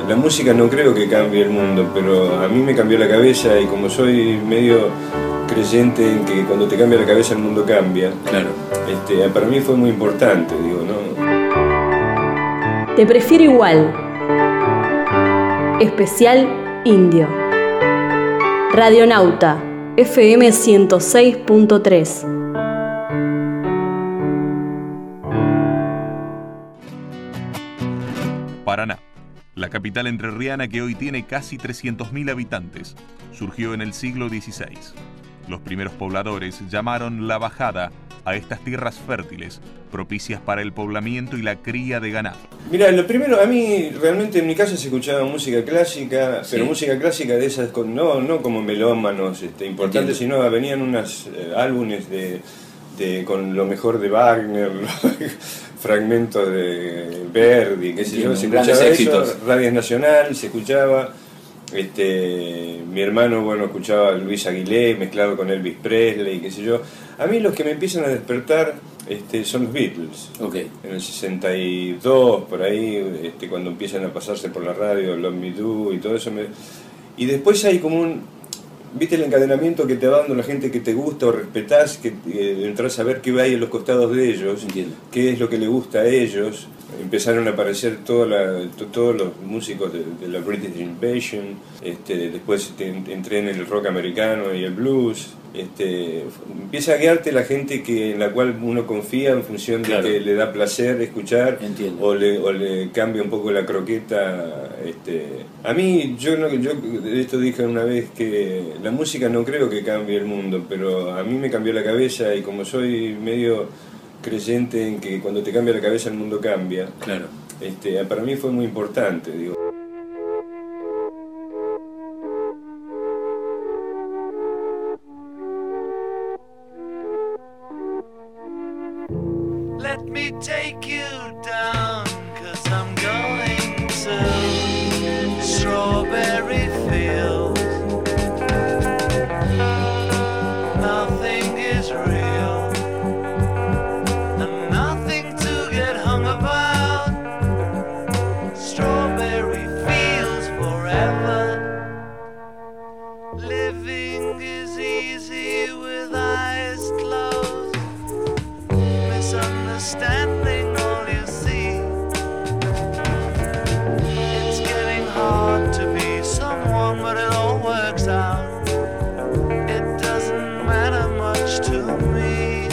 la música no creo que cambie el mundo, pero a mí me cambió la cabeza y como soy medio creyente en que cuando te cambia la cabeza el mundo cambia, claro. Para mí fue muy importante, digo, ¿no? Te prefiero igual. Especial Indio. Radionauta, FM 106.3. Paraná, la capital entrerriana que hoy tiene casi 300.000 habitantes, surgió en el siglo XVI. Los primeros pobladores llamaron la bajada a estas tierras fértiles, propicias para el poblamiento y la cría de ganado. Mira, lo primero, a mí realmente en mi casa se escuchaba música clásica, ¿sí? Pero música clásica de esas, no como melómanos importantes, Entiendo. sino venían unos álbumes con lo mejor de Wagner, fragmentos de Verdi, qué sé yo, se grandes escuchaba éxitos. eso, Radio Nacional, se escuchaba, mi hermano, escuchaba a Luis Aguilé mezclado con Elvis Presley, qué sé yo. A mí los que me empiezan a despertar son los Beatles. Okay. En el 62, por ahí, cuando empiezan a pasarse por la radio, Love Me Do y todo eso. Y después hay como ¿viste el encadenamiento que te va dando la gente que te gusta o respetás, que entras a ver qué hay en los costados de ellos? Entiendo. Qué es lo que le gusta a ellos? Empezaron a aparecer todos los músicos de la British Invasion, después entré en el rock americano y el blues. Empieza a guiarte la gente en la cual uno confía en función de Claro. que le da placer escuchar. Entiendo. o le cambia un poco la croqueta. A mí, yo de esto dije una vez que la música no creo que cambie el mundo, pero a mí me cambió la cabeza y como soy medio creyente en que cuando te cambia la cabeza el mundo cambia, Claro. para mí fue muy importante, digo. Let me take you down, 'cause I'm going to strawberry fields. Nothing is real, and nothing to get hung about. Strawberry fields forever. Living is easy with eyes closed. Misunderstanding all you see. It's getting hard to be someone, but it all works out. It doesn't matter much to me.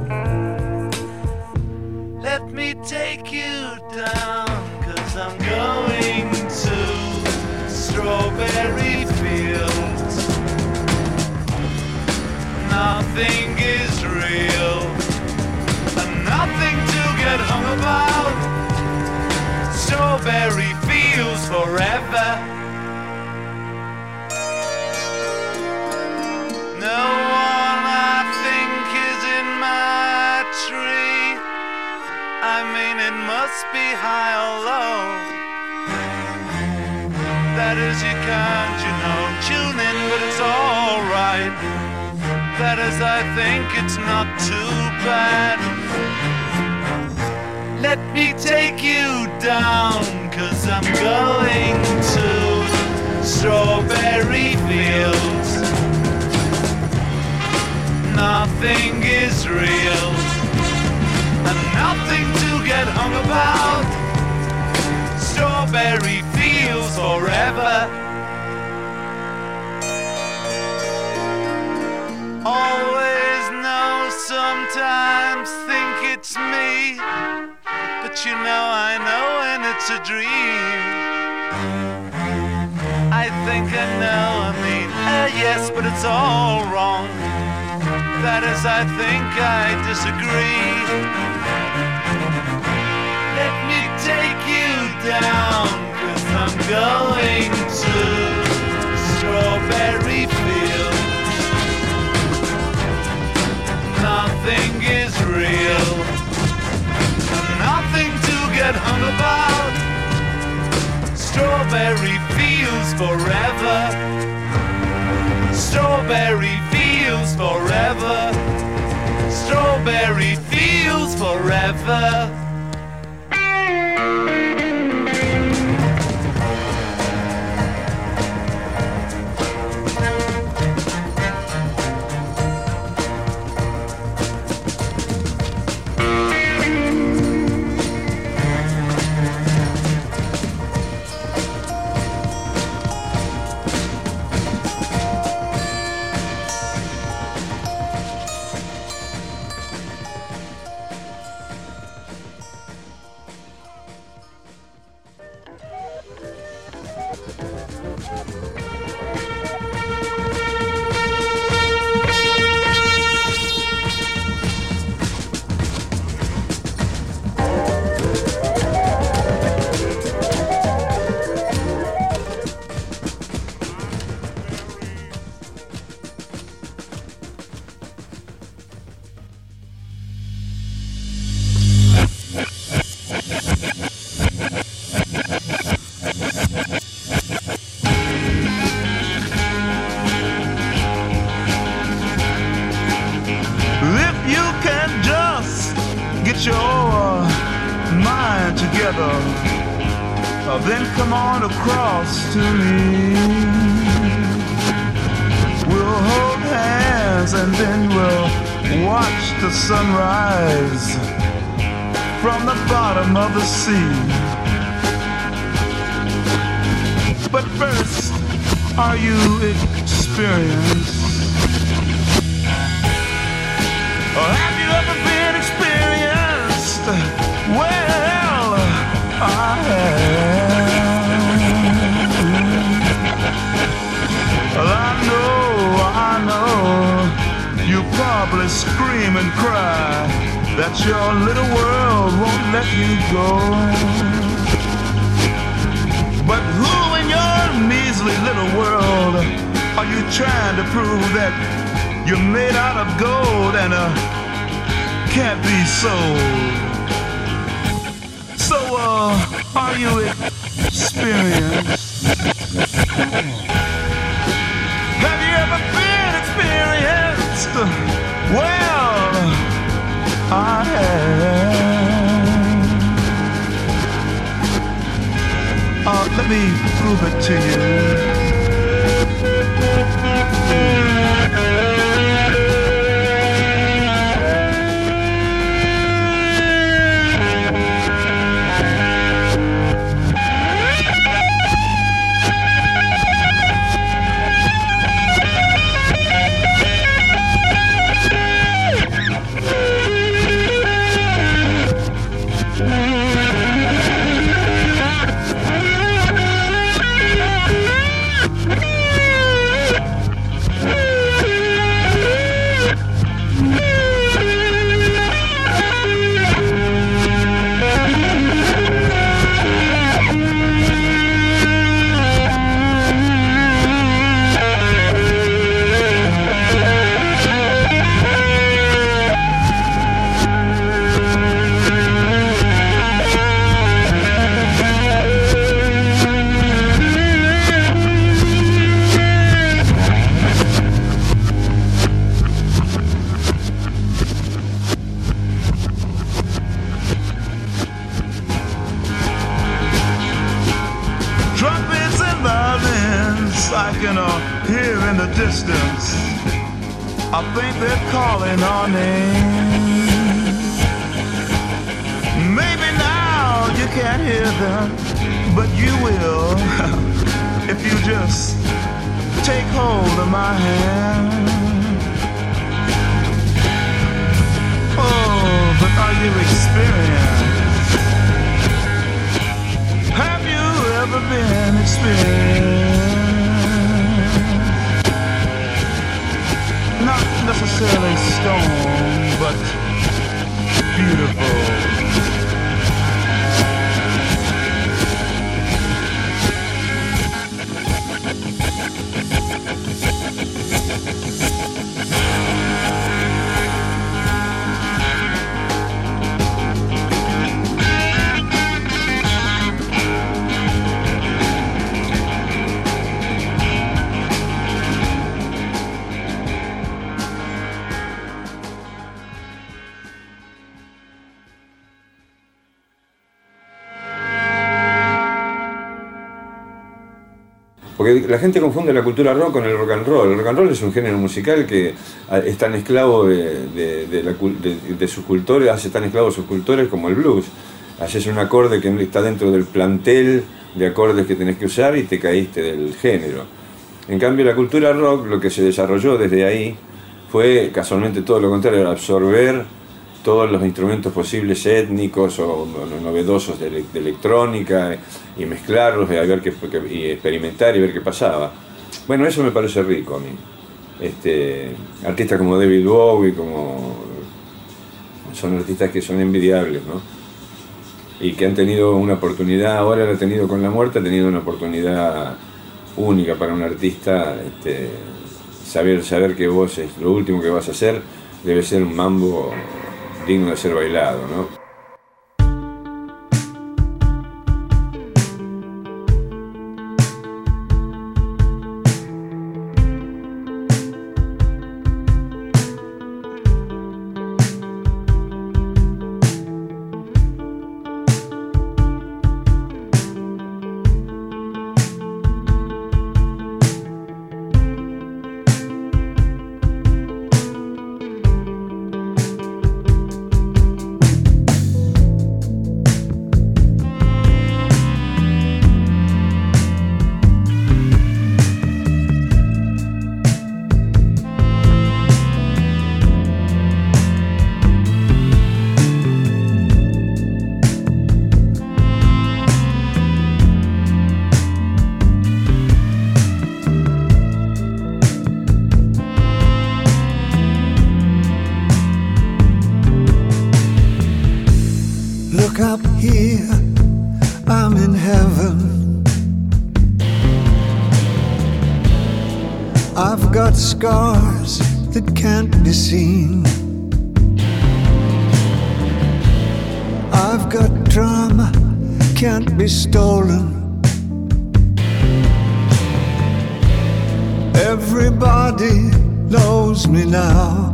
Let me take you down, 'cause I'm going to strawberry fields. Nothing is real, and nothing to get hung about. Strawberry fields forever. No one I think is in my tree. I mean, it must be high or low. That is, you can't, tune in, but it's alright. That is, I think it's not too bad. Let me take you down, 'cause I'm going to strawberry fields. Nothing is real, and nothing to get hung about. Strawberry fields forever. Always know, sometimes think it's me, but I know when it's a dream. I think I know, yes, but it's all wrong. That is, I think I disagree. Let me take you down, 'cause I'm going to strawberry fields. Nothing is real, nothing to get hung about. Strawberry fields forever. Strawberry fields forever. Strawberry fields forever. together. Then come on across to me. We'll hold hands and then we'll watch the sunrise from the bottom of the sea. But first, are you experienced? Or have you ever been experienced? Well, I have. Well, I know, you probably scream and cry that your little world won't let you go. But who in your measly little world are you trying to prove that you're made out of gold and can't be sold? So, are you experienced? Have you ever been experienced? Well, I have. Let me prove it to you. I can hear in the distance. I think they're calling our name. Maybe now you can't hear them, but you will if you just take hold of my hand. Oh, but are you experienced? Have you ever been experienced? Not necessarily stone, but beautiful. Porque la gente confunde la cultura rock con el rock and roll. El rock and roll es un género musical que es tan esclavo de sus cultores, hace tan esclavo de sus cultores como el blues. Haces un acorde que está dentro del plantel de acordes que tenés que usar y te caíste del género. En cambio, la cultura rock, lo que se desarrolló desde ahí fue casualmente todo lo contrario, absorber todos los instrumentos posibles étnicos o novedosos de electrónica y mezclarlos y experimentar y ver qué pasaba. Bueno, eso me parece rico a mí. Artistas como David Bowie, son artistas que son envidiables, ¿no? Y que han tenido una oportunidad, ahora la ha tenido con la muerte, ha tenido una oportunidad única para un artista. Saber que vos es lo último que vas a hacer, debe ser un mambo digno de ser bailado, ¿no? me, I'm in heaven. I've got scars that can't be seen. I've got drama, can't be stolen. Everybody knows me now.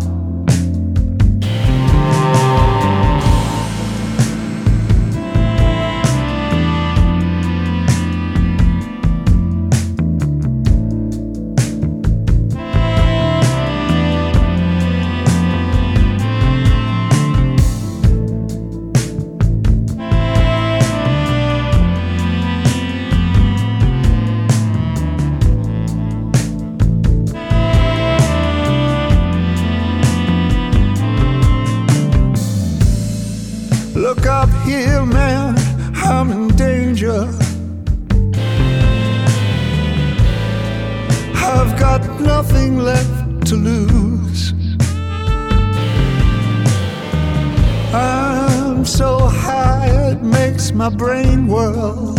Look up here, man, I'm in danger. I've got nothing left to lose. I'm so high it makes my brain whirl.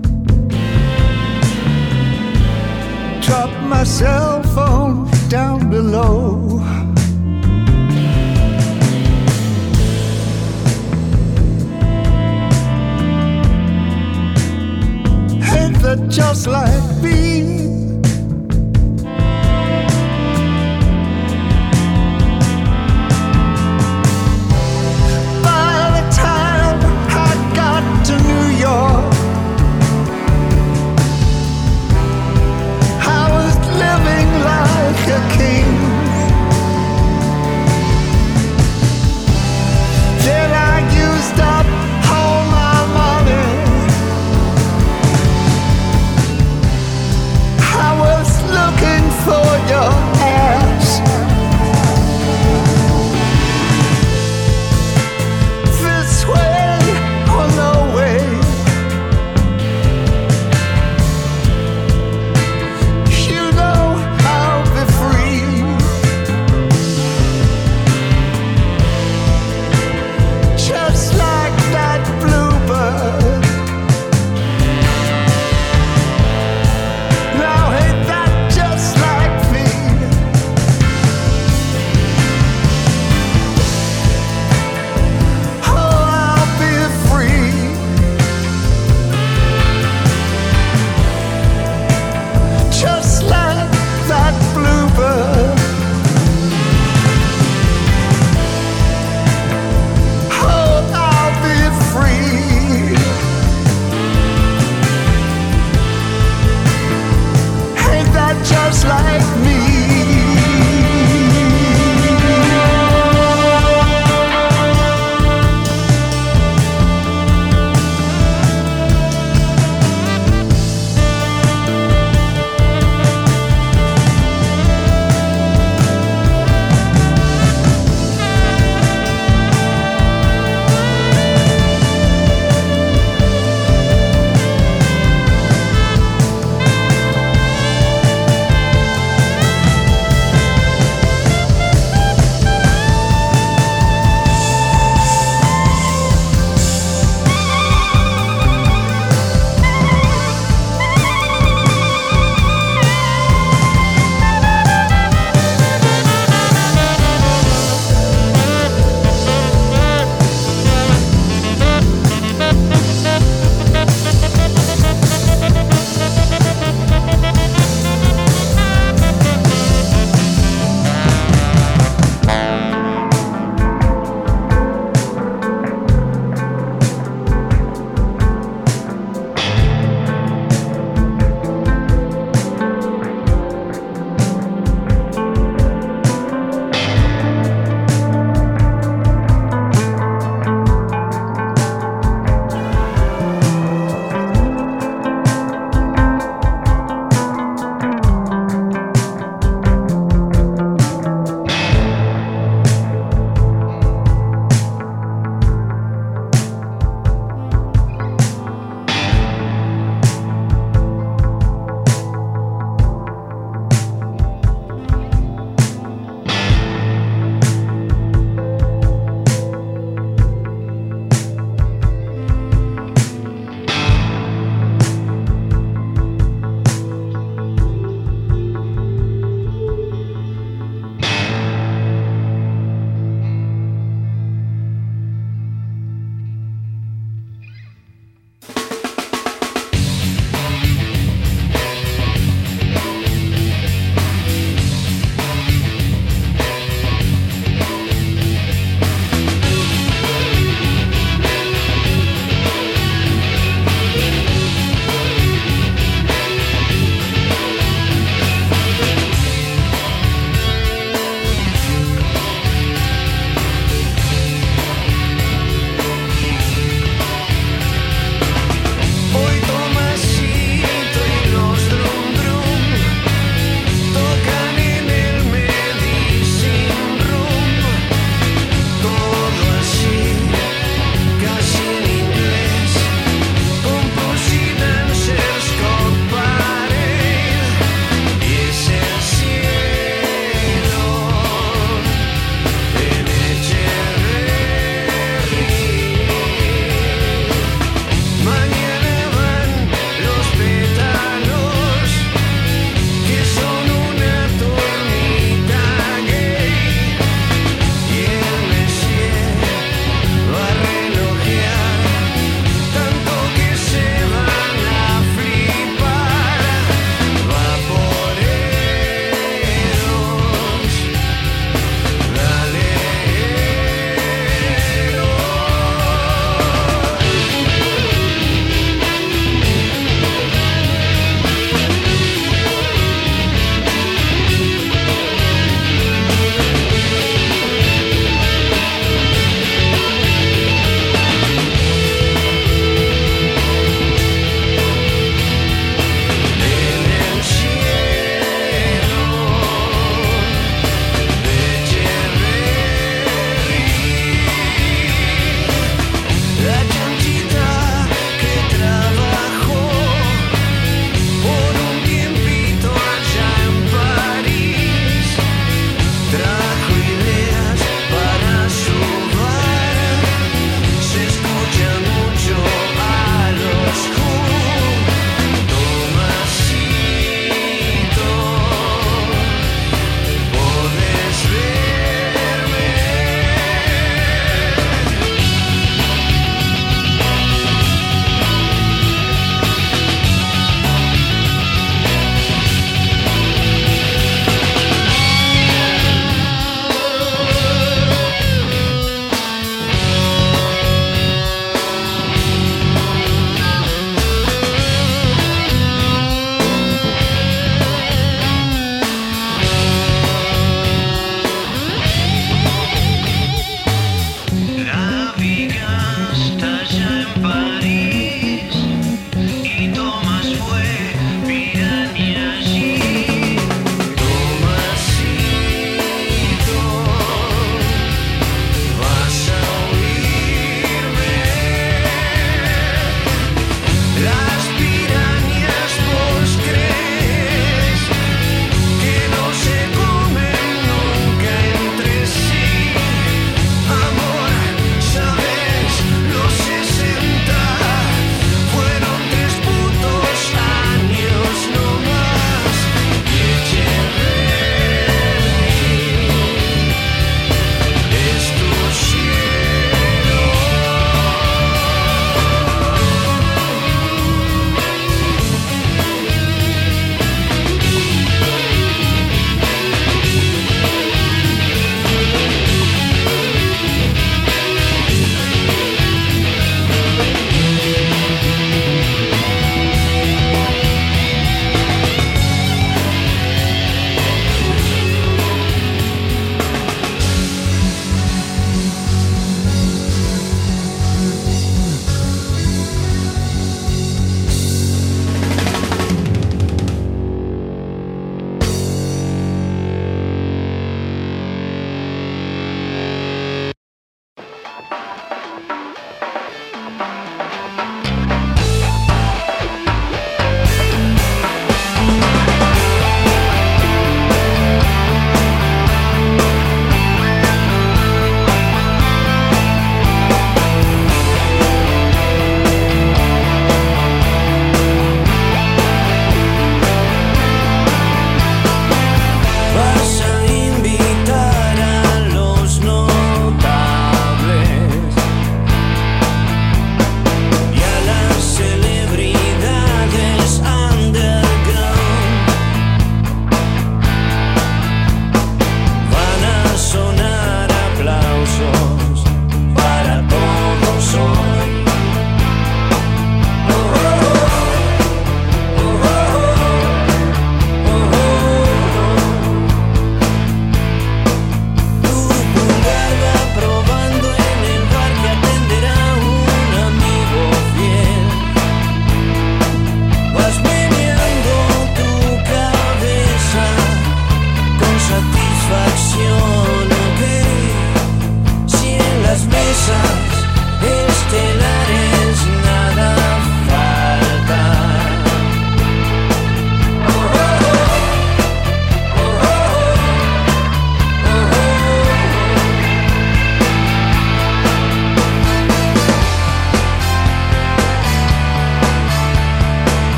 Drop my cell phone down below. That just like bees